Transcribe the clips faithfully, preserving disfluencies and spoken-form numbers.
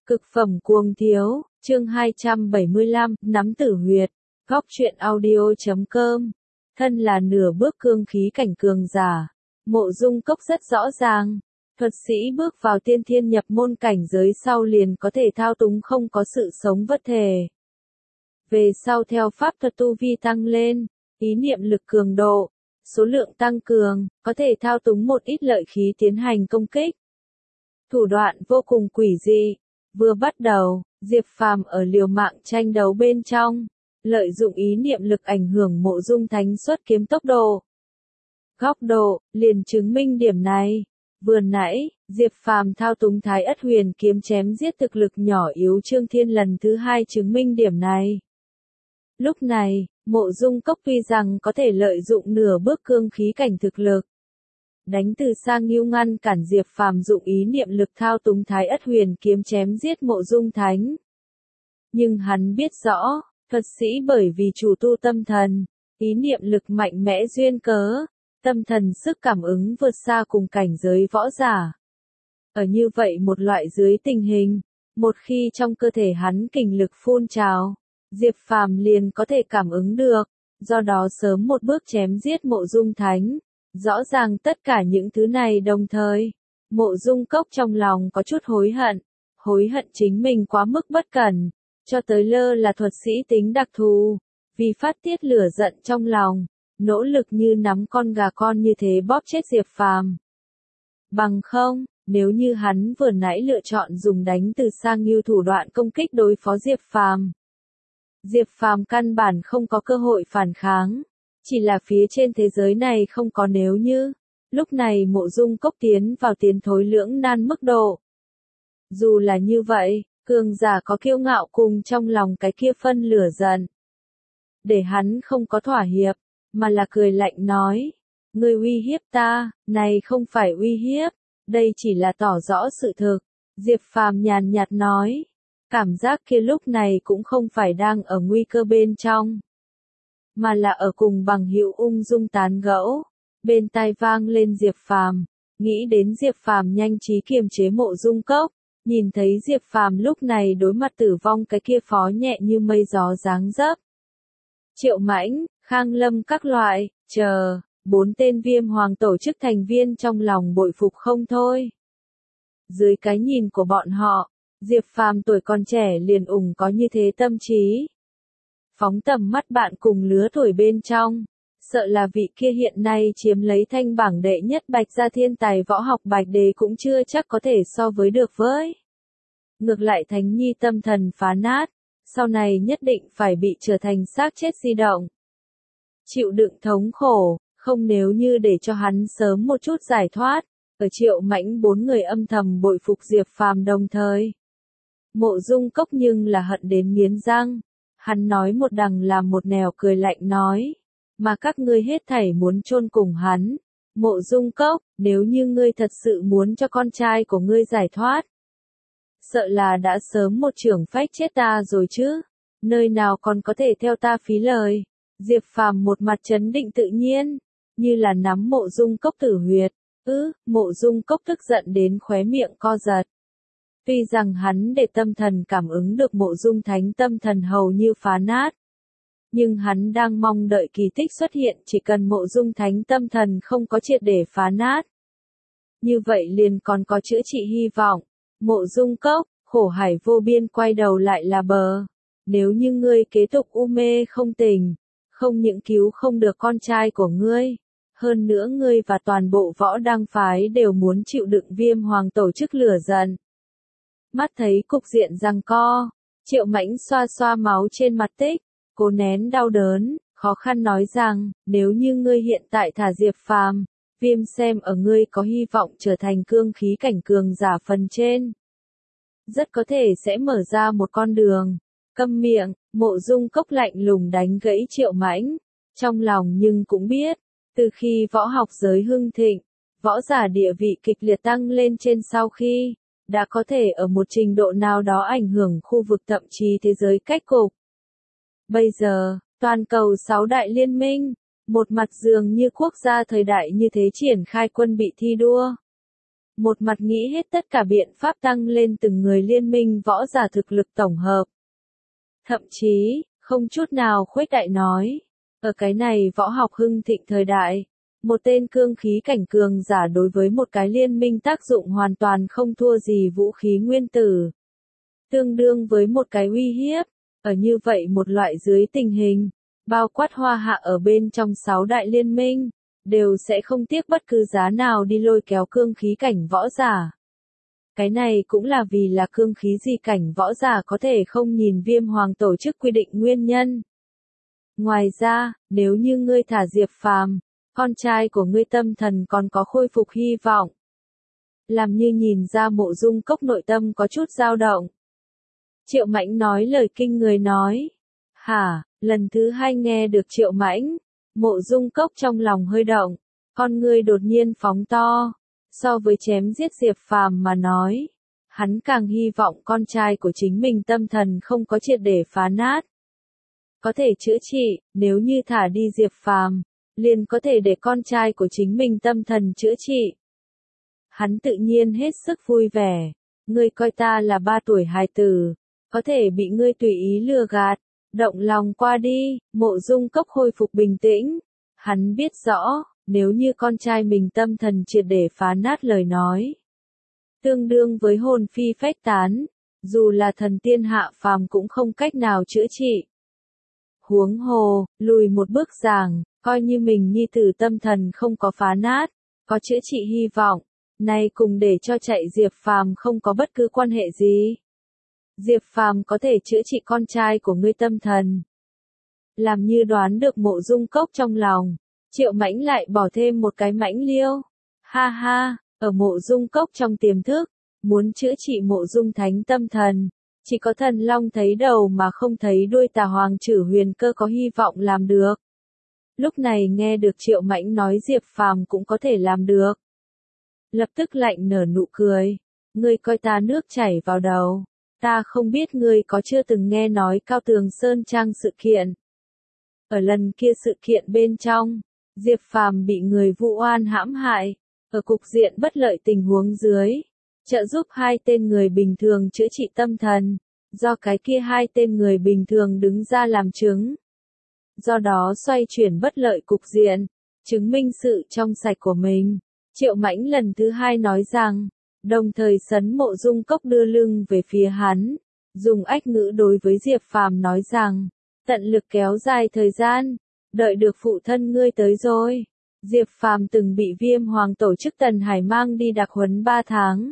Cực phẩm cuồng thiếu, chương hai trăm bảy mươi lăm, nắm tử huyệt, góc truyện audio.com. Thân là nửa bước cương khí cảnh cường giả, Mộ Dung Cốc rất rõ ràng, thuật sĩ bước vào tiên thiên nhập môn cảnh giới sau liền có thể thao túng không có sự sống vật thể. Về sau theo pháp thuật tu vi tăng lên, ý niệm lực cường độ, số lượng tăng cường, có thể thao túng một ít lợi khí tiến hành công kích. Thủ đoạn vô cùng quỷ dị. Vừa bắt đầu, Diệp Phàm ở liều mạng tranh đấu bên trong, lợi dụng ý niệm lực ảnh hưởng Mộ Dung Thánh xuất kiếm tốc độ. Góc độ, liền chứng minh điểm này. Vừa nãy, Diệp Phàm thao túng Thái Ất Huyền kiếm chém giết thực lực nhỏ yếu Trương Thiên lần thứ hai chứng minh điểm này. Lúc này, Mộ Dung Cốc tuy rằng có thể lợi dụng nửa bước cương khí cảnh thực lực, đánh từ xa nghiêu ngăn cản Diệp Phàm dụng ý niệm lực thao túng Thái Ất Huyền kiếm chém giết Mộ Dung Thánh. Nhưng hắn biết rõ, thuật sĩ bởi vì chủ tu tâm thần, ý niệm lực mạnh mẽ duyên cớ, tâm thần sức cảm ứng vượt xa cùng cảnh giới võ giả. Ở như vậy một loại dưới tình hình, một khi trong cơ thể hắn kình lực phun trào, Diệp Phàm liền có thể cảm ứng được, do đó sớm một bước chém giết Mộ Dung Thánh. Rõ ràng tất cả những thứ này đồng thời, Mộ Dung Cốc trong lòng có chút hối hận, hối hận chính mình quá mức bất cẩn, cho tới lơ là thuật sĩ tính đặc thù, vì phát tiết lửa giận trong lòng, nỗ lực như nắm con gà con như thế bóp chết Diệp Phàm. Bằng không, nếu như hắn vừa nãy lựa chọn dùng đánh từ xa nghiêu thủ đoạn công kích đối phó Diệp Phàm, Diệp Phàm căn bản không có cơ hội phản kháng. Chỉ là phía trên thế giới này không có nếu như, lúc này Mộ Dung Cốc tiến vào tiến thối lưỡng nan mức độ. Dù là như vậy, cường giả có kiêu ngạo cùng trong lòng cái kia phân lửa giận. Để hắn không có thỏa hiệp, mà là cười lạnh nói, ngươi uy hiếp ta, này không phải uy hiếp, đây chỉ là tỏ rõ sự thực. Diệp Phàm nhàn nhạt nói, cảm giác kia lúc này cũng không phải đang ở nguy cơ bên trong, mà là ở cùng bằng hữu ung dung tán gẫu. Bên tai vang lên Diệp Phàm, nghĩ đến Diệp Phàm nhanh trí kiềm chế Mộ Dung Cốc, nhìn thấy Diệp Phàm lúc này đối mặt tử vong cái kia phó nhẹ như mây gió dáng dấp. Triệu Mãnh, Khang Lâm các loại, chờ, bốn tên Viêm Hoàng tổ chức thành viên trong lòng bội phục không thôi. Dưới cái nhìn của bọn họ, Diệp Phàm tuổi còn trẻ liền ủng có như thế tâm trí. Phóng tầm mắt bạn cùng lứa tuổi bên trong, sợ là vị kia hiện nay chiếm lấy thanh bảng đệ nhất Bạch Gia thiên tài võ học Bạch Đế cũng chưa chắc có thể so với được với. Ngược lại Thánh Nhi tâm thần phá nát, sau này nhất định phải bị trở thành xác chết di động. Chịu đựng thống khổ, không nếu như để cho hắn sớm một chút giải thoát, ở Triệu Mãnh bốn người âm thầm bội phục Diệp Phàm đồng thời. Mộ Dung Cốc nhưng là hận đến nghiến răng. Hắn nói một đằng làm một nẻo cười lạnh nói, mà các ngươi hết thảy muốn chôn cùng hắn. Mộ Dung Cốc, nếu như ngươi thật sự muốn cho con trai của ngươi giải thoát, sợ là đã sớm một chưởng phách chết ta rồi chứ, nơi nào còn có thể theo ta phí lời. Diệp Phàm một mặt trấn định tự nhiên, như là nắm Mộ Dung Cốc tử huyệt. Ư, Mộ Dung Cốc tức giận đến khóe miệng co giật. Tuy rằng hắn để tâm thần cảm ứng được Mộ Dung Thánh tâm thần hầu như phá nát, nhưng hắn đang mong đợi kỳ tích xuất hiện, chỉ cần Mộ Dung Thánh tâm thần không có triệt để phá nát. Như vậy liền còn có chữa trị hy vọng. Mộ Dung Cốc, khổ hải vô biên quay đầu lại là bờ. Nếu như ngươi kế tục u mê không tỉnh, không những cứu không được con trai của ngươi, hơn nữa ngươi và toàn bộ võ đăng phái đều muốn chịu đựng Viêm Hoàng tổ chức lửa giận. Mắt thấy cục diện giằng co, Triệu Mãnh xoa xoa máu trên mặt tích, cố nén đau đớn, khó khăn nói rằng, nếu như ngươi hiện tại thả Diệp Phàm, Viêm xem ở ngươi có hy vọng trở thành cương khí cảnh cường giả phần trên. Rất có thể sẽ mở ra một con đường. Câm miệng, Mộ Dung Cốc lạnh lùng đánh gãy Triệu Mãnh, trong lòng nhưng cũng biết, từ khi võ học giới hưng thịnh, võ giả địa vị kịch liệt tăng lên trên sau khi, đã có thể ở một trình độ nào đó ảnh hưởng khu vực thậm chí thế giới cách cục. Bây giờ, toàn cầu sáu đại liên minh, một mặt dường như quốc gia thời đại như thế triển khai quân bị thi đua. một mặt nghĩ hết tất cả biện pháp tăng lên từng người liên minh võ giả thực lực tổng hợp. Thậm chí, không chút nào khuếch đại nói, ở cái này võ học hưng thịnh thời đại, một tên cương khí cảnh cường giả đối với một cái liên minh tác dụng hoàn toàn không thua gì vũ khí nguyên tử. Tương đương với một cái uy hiếp, ở như vậy một loại dưới tình hình, bao quát Hoa Hạ ở bên trong sáu đại liên minh, đều sẽ không tiếc bất cứ giá nào đi lôi kéo cương khí cảnh võ giả. Cái này cũng là vì là cương khí gì cảnh võ giả có thể không nhìn Viêm Hoàng tổ chức quy định nguyên nhân. Ngoài ra, nếu như ngươi thả Diệp Phàm, con trai của ngươi tâm thần còn có khôi phục hy vọng. Làm như nhìn ra Mộ Dung Cốc nội tâm có chút dao động. Triệu Mãnh nói lời kinh người nói. Hả, lần thứ hai nghe được Triệu Mãnh, Mộ Dung Cốc trong lòng hơi động, con ngươi đột nhiên phóng to. So với chém giết Diệp Phàm mà nói, hắn càng hy vọng con trai của chính mình tâm thần không có triệt để phá nát. Có thể chữa trị, nếu như thả đi Diệp Phàm, liền có thể để con trai của chính mình tâm thần chữa trị. Hắn tự nhiên hết sức vui vẻ, ngươi coi ta là ba tuổi hài tử, có thể bị ngươi tùy ý lừa gạt, động lòng qua đi. Mộ Dung Cốc hồi phục bình tĩnh, hắn biết rõ, nếu như con trai mình tâm thần triệt để phá nát lời nói, tương đương với hồn phi phách tán, dù là thần tiên hạ phàm cũng không cách nào chữa trị. Huống hồ, lùi một bước giảng, coi như mình nhi tử tâm thần không có phá nát, có chữa trị hy vọng, này cùng để cho chạy Diệp Phàm không có bất cứ quan hệ gì. Diệp Phàm có thể chữa trị con trai của ngươi tâm thần. Làm như đoán được Mộ Dung Cốc trong lòng, Triệu Mãnh lại bỏ thêm một cái mãnh liêu. Ha ha, ở Mộ Dung Cốc trong tiềm thức, muốn chữa trị Mộ Dung Thánh tâm thần, chỉ có Thần Long thấy đầu mà không thấy đuôi Tà Hoàng Chử Huyền Cơ có hy vọng làm được. Lúc này nghe được Triệu Mãnh nói Diệp Phàm cũng có thể làm được. Lập tức lạnh nở nụ cười, ngươi coi ta nước chảy vào đầu, ta không biết ngươi có chưa từng nghe nói Cao Tường Sơn Trang sự kiện. Ở lần kia sự kiện bên trong, Diệp Phàm bị người vu oan hãm hại, ở cục diện bất lợi tình huống dưới, trợ giúp hai tên người bình thường chữa trị tâm thần, do cái kia hai tên người bình thường đứng ra làm chứng. Do đó xoay chuyển bất lợi cục diện, chứng minh sự trong sạch của mình. Triệu Mãnh lần thứ hai nói rằng, đồng thời sấn Mộ Dung Cốc đưa lưng về phía hắn, dùng ách ngữ đối với Diệp Phàm nói rằng, tận lực kéo dài thời gian, đợi được phụ thân ngươi tới rồi. Diệp Phàm từng bị Viêm Hoàng tổ chức Tần Hải mang đi đặc huấn ba tháng.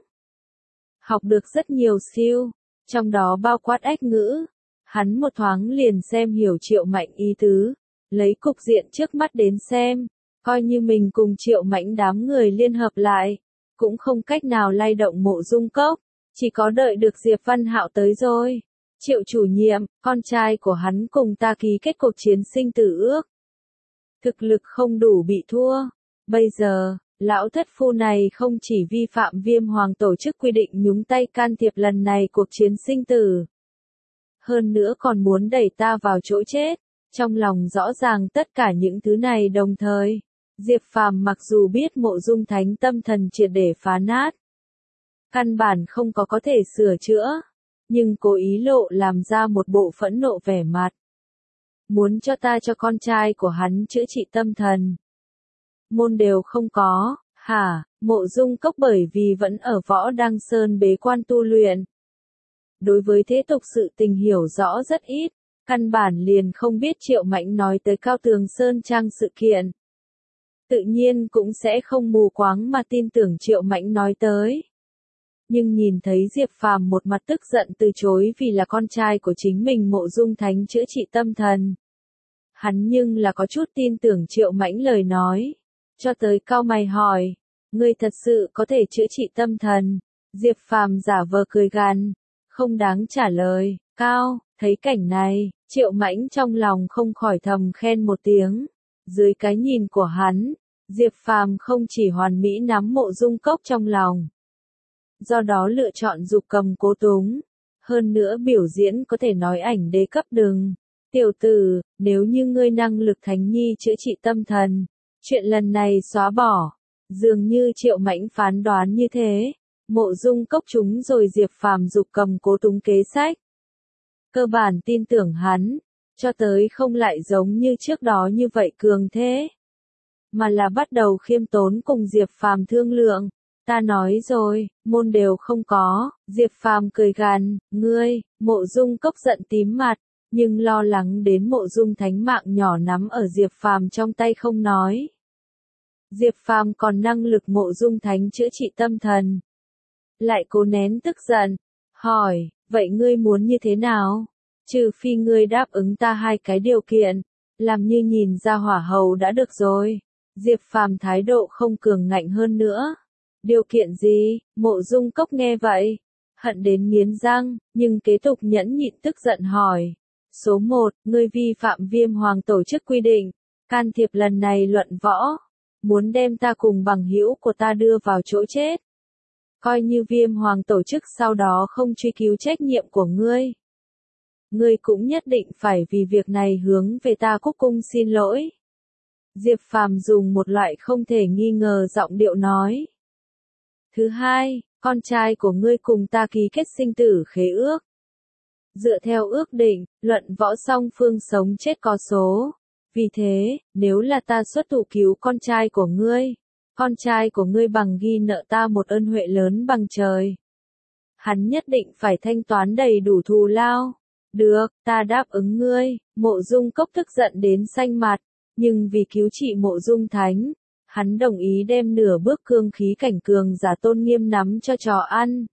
Học được rất nhiều skill, trong đó bao quát ách ngữ. Hắn một thoáng liền xem hiểu Triệu Mãnh ý tứ, lấy cục diện trước mắt đến xem, coi như mình cùng Triệu Mãnh đám người liên hợp lại, cũng không cách nào lay động Mộ Dung Cốc, chỉ có đợi được Diệp Văn Hạo tới rồi. Triệu chủ nhiệm, con trai của hắn cùng ta ký kết cuộc chiến sinh tử ước. Thực lực không đủ bị thua. Bây giờ, lão thất phu này không chỉ vi phạm Viêm Hoàng tổ chức quy định nhúng tay can thiệp lần này cuộc chiến sinh tử. Hơn nữa còn muốn đẩy ta vào chỗ chết. Trong lòng rõ ràng tất cả những thứ này đồng thời. Diệp Phàm mặc dù biết Mộ Dung Thánh tâm thần triệt để phá nát, căn bản không có có thể sửa chữa, nhưng cố ý lộ làm ra một bộ phẫn nộ vẻ mặt. Muốn cho ta cho con trai của hắn chữa trị tâm thần. Môn đều không có, hả? Mộ Dung Cốc bởi vì vẫn ở Võ Đăng Sơn bế quan tu luyện. Đối với thế tục sự tình hiểu rõ rất ít, căn bản liền không biết Triệu Mãnh nói tới Cao Tường Sơn Trang sự kiện. Tự nhiên cũng sẽ không mù quáng mà tin tưởng Triệu Mãnh nói tới. Nhưng nhìn thấy Diệp Phàm một mặt tức giận từ chối vì là con trai của chính mình Mộ Dung Thánh chữa trị tâm thần. Hắn nhưng là có chút tin tưởng Triệu Mãnh lời nói. Cho tới cau mày hỏi, ngươi thật sự có thể chữa trị tâm thần? Diệp Phàm giả vờ cười gằn, không đáng trả lời. Cao, thấy cảnh này, Triệu Mãnh trong lòng không khỏi thầm khen một tiếng. Dưới cái nhìn của hắn, Diệp Phàm không chỉ hoàn mỹ nắm Mộ Dung Cốc trong lòng, do đó lựa chọn dục cầm cố túng, hơn nữa biểu diễn có thể nói ảnh đế cấp đừng. Tiểu tử, nếu như ngươi năng lực thánh nhi chữa trị tâm thần, chuyện lần này xóa bỏ. Dường như Triệu Mãnh phán đoán như thế, Mộ Dung Cốc trúng rồi Diệp Phàm giục cầm cố túng kế sách. Cơ bản tin tưởng hắn, cho tới không lại giống như trước đó như vậy cường thế, mà là bắt đầu khiêm tốn cùng Diệp Phàm thương lượng. Ta nói rồi, môn đều không có, Diệp Phàm cười gằn, ngươi, Mộ Dung Cốc giận tím mặt, nhưng lo lắng đến Mộ Dung Thánh mạng nhỏ nắm ở Diệp Phàm trong tay không nói. Diệp Phàm còn năng lực Mộ Dung Thánh chữa trị tâm thần. Lại cố nén tức giận, hỏi, vậy ngươi muốn như thế nào? Trừ phi ngươi đáp ứng ta hai cái điều kiện, làm như nhìn ra hỏa hầu đã được rồi. Diệp Phàm thái độ không cường ngạnh hơn nữa. Điều kiện gì? Mộ Dung Cốc nghe vậy, hận đến nghiến răng, nhưng kế tục nhẫn nhịn tức giận hỏi. Số một, ngươi vi phạm Viêm Hoàng tổ chức quy định, can thiệp lần này luận võ, muốn đem ta cùng bằng hữu của ta đưa vào chỗ chết. Coi như Viêm Hoàng tổ chức sau đó không truy cứu trách nhiệm của ngươi. Ngươi cũng nhất định phải vì việc này hướng về ta cúc cung xin lỗi. Diệp Phàm dùng một loại không thể nghi ngờ giọng điệu nói. Thứ hai, con trai của ngươi cùng ta ký kết sinh tử khế ước. Dựa theo ước định, luận võ song phương sống chết có số. Vì thế, nếu là ta xuất thủ cứu con trai của ngươi, con trai của ngươi bằng ghi nợ ta một ơn huệ lớn bằng trời. Hắn nhất định phải thanh toán đầy đủ thù lao. Được, ta đáp ứng ngươi. Mộ Dung Cốc tức giận đến xanh mặt, nhưng vì cứu trị Mộ Dung Thánh, hắn đồng ý đem nửa bước cương khí cảnh cường giả tôn nghiêm nắm cho trò ăn.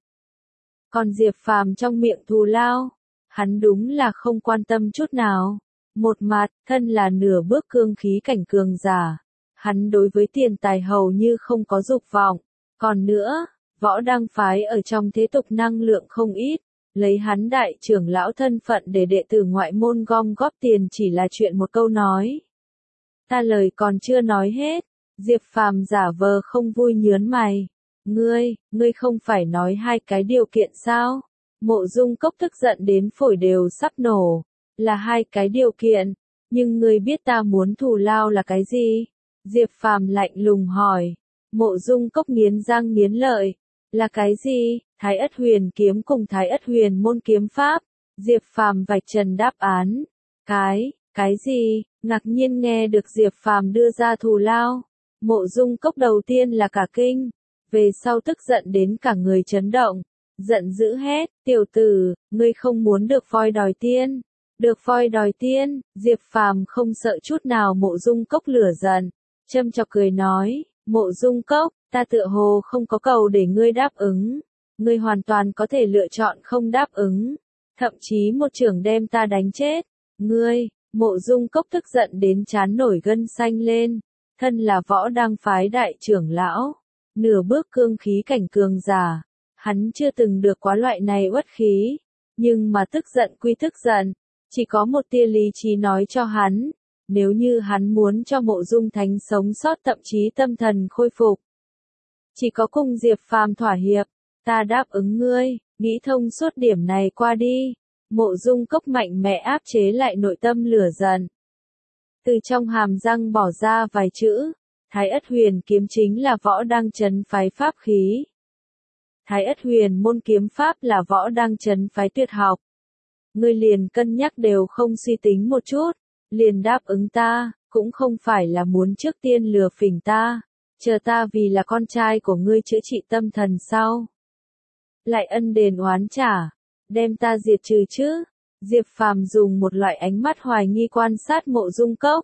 Còn Diệp Phàm trong miệng thù lao, hắn đúng là không quan tâm chút nào. Một mặt, thân là nửa bước cương khí cảnh cường giả, hắn đối với tiền tài hầu như không có dục vọng. Còn nữa, võ đăng phái ở trong thế tục năng lượng không ít, lấy hắn đại trưởng lão thân phận để đệ tử ngoại môn gom góp tiền chỉ là chuyện một câu nói. Ta lời còn chưa nói hết, Diệp Phàm giả vờ không vui nhớn mày. Ngươi, ngươi không phải nói hai cái điều kiện sao? Mộ Dung Cốc tức giận đến phổi đều sắp nổ. Là hai cái điều kiện, nhưng ngươi biết ta muốn thù lao là cái gì? Diệp Phàm lạnh lùng hỏi. Mộ Dung Cốc nghiến răng nghiến lợi. Là cái gì? Thái Ất Huyền kiếm cùng Thái Ất Huyền môn kiếm pháp. Diệp Phàm vạch trần đáp án. Cái, cái gì? Ngạc nhiên nghe được Diệp Phàm đưa ra thù lao. Mộ Dung Cốc đầu tiên là cả kinh, về sau tức giận đến cả người chấn động, giận dữ hét, tiểu tử, ngươi không muốn được voi đòi tiên. Được voi đòi tiên, Diệp Phàm không sợ chút nào Mộ Dung Cốc lửa giận, châm chọc cười nói, Mộ Dung Cốc, ta tựa hồ không có cầu để ngươi đáp ứng, ngươi hoàn toàn có thể lựa chọn không đáp ứng, thậm chí một chưởng đem ta đánh chết, ngươi, Mộ Dung Cốc tức giận đến trán nổi gân xanh lên, thân là võ đăng phái đại trưởng lão, nửa bước cương khí cảnh cường giả, hắn chưa từng được quá loại này uất khí, nhưng mà tức giận quy tức giận. Chỉ có một tia lý trí nói cho hắn, nếu như hắn muốn cho Mộ Dung Thánh sống sót thậm chí tâm thần khôi phục. Chỉ có cùng Diệp Phàm thỏa hiệp, ta đáp ứng ngươi, nghĩ thông suốt điểm này qua đi. Mộ Dung Cốc mạnh mẽ áp chế lại nội tâm lửa giận. Từ trong hàm răng bỏ ra vài chữ, Thái Ất Huyền kiếm chính là võ đăng trấn phái pháp khí. Thái Ất Huyền môn kiếm pháp là võ đăng trấn phái tuyệt học. Ngươi liền cân nhắc đều không suy tính một chút, liền đáp ứng ta, cũng không phải là muốn trước tiên lừa phỉnh ta, chờ ta vì là con trai của ngươi chữa trị tâm thần sau. Lại ân đền oán trả, đem ta diệt trừ chứ. Diệp Phàm dùng một loại ánh mắt hoài nghi quan sát Mộ Dung Cốc.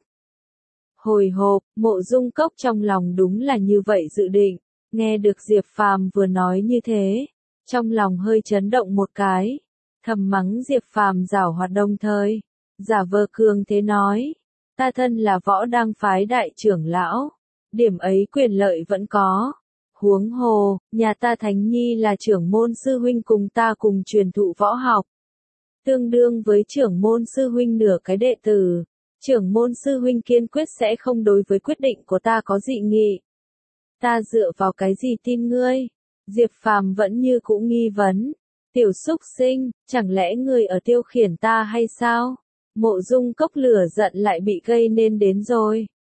Hồi hộp, Mộ Dung Cốc trong lòng đúng là như vậy dự định, nghe được Diệp Phàm vừa nói như thế, trong lòng hơi chấn động một cái. Thầm mắng Diệp Phàm giảo hoạt đồng thời, giả vờ cường thế nói, ta thân là võ đăng phái đại trưởng lão, điểm ấy quyền lợi vẫn có. Huống hồ, nhà ta Thánh Nhi là trưởng môn sư huynh cùng ta cùng truyền thụ võ học. Tương đương với trưởng môn sư huynh nửa cái đệ tử, trưởng môn sư huynh kiên quyết sẽ không đối với quyết định của ta có dị nghị. Ta dựa vào cái gì tin ngươi? Diệp Phàm vẫn như cũ nghi vấn. Tiểu xúc sinh, chẳng lẽ ngươi ở tiêu khiển ta hay sao? Mộ Dung Cốc lửa giận lại bị gây nên đến rồi.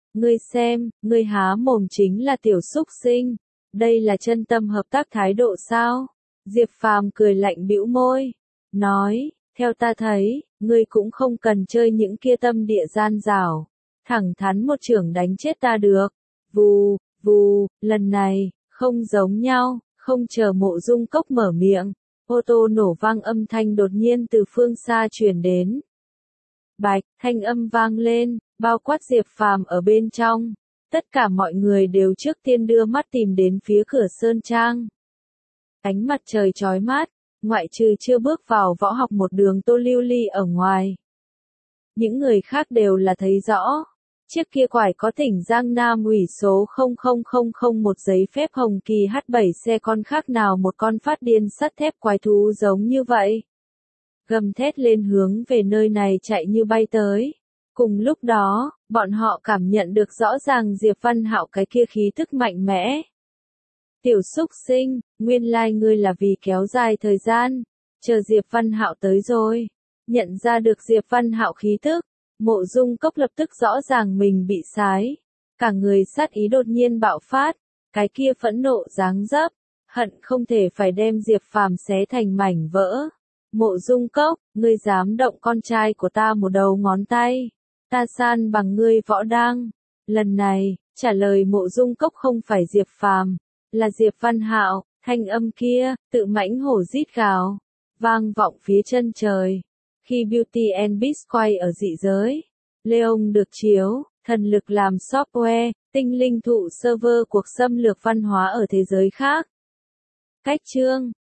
Ngươi xem, ngươi há mồm chính là tiểu súc sinh. Đây là chân tâm hợp tác thái độ sao? Diệp Phàm cười lạnh bĩu môi. Nói, theo ta thấy, ngươi cũng không cần chơi những kia tâm địa gian dảo. Thẳng thắn một chưởng đánh chết ta được. Vù, vù, lần này, không giống nhau, không chờ Mộ Dung Cốc mở miệng. Ô tô nổ vang âm thanh đột nhiên từ phương xa truyền đến. Bạch, thanh âm vang lên, bao quát Diệp Phàm ở bên trong. Tất cả mọi người đều trước tiên đưa mắt tìm đến phía cửa sơn trang. Ánh mặt trời chói mát, ngoại trừ chưa bước vào võ học một đường Tô Lưu Ly ở ngoài. Những người khác đều là thấy rõ. Chiếc kia quải có tỉnh Giang Nam ủy số không không không không một giấy phép hồng kỳ H bảy xe con khác nào một con phát điên sắt thép quái thú giống như vậy. Gầm thét lên hướng về nơi này chạy như bay tới. Cùng lúc đó, bọn họ cảm nhận được rõ ràng Diệp Văn Hạo cái kia khí thức mạnh mẽ. Tiểu súc sinh, nguyên lai like ngươi là vì kéo dài thời gian, chờ Diệp Văn Hạo tới rồi. Nhận ra được Diệp Văn Hạo khí thức, Mộ Dung Cốc lập tức rõ ràng mình bị sái. Cả người sát ý đột nhiên bạo phát, cái kia phẫn nộ giáng dấp, hận không thể phải đem Diệp Phàm xé thành mảnh vỡ. Mộ Dung Cốc, ngươi dám động con trai của ta một đầu ngón tay, ta san bằng ngươi võ đang. Lần này, trả lời Mộ Dung Cốc không phải Diệp Phàm, là Diệp Văn Hạo. Thanh âm kia, tự mãnh hổ rít gào, vang vọng phía chân trời. Khi Beauty and Beast quay ở dị giới, Leon được chiếu, thần lực làm software, tinh linh thụ server cuộc xâm lược văn hóa ở thế giới khác. Cách chương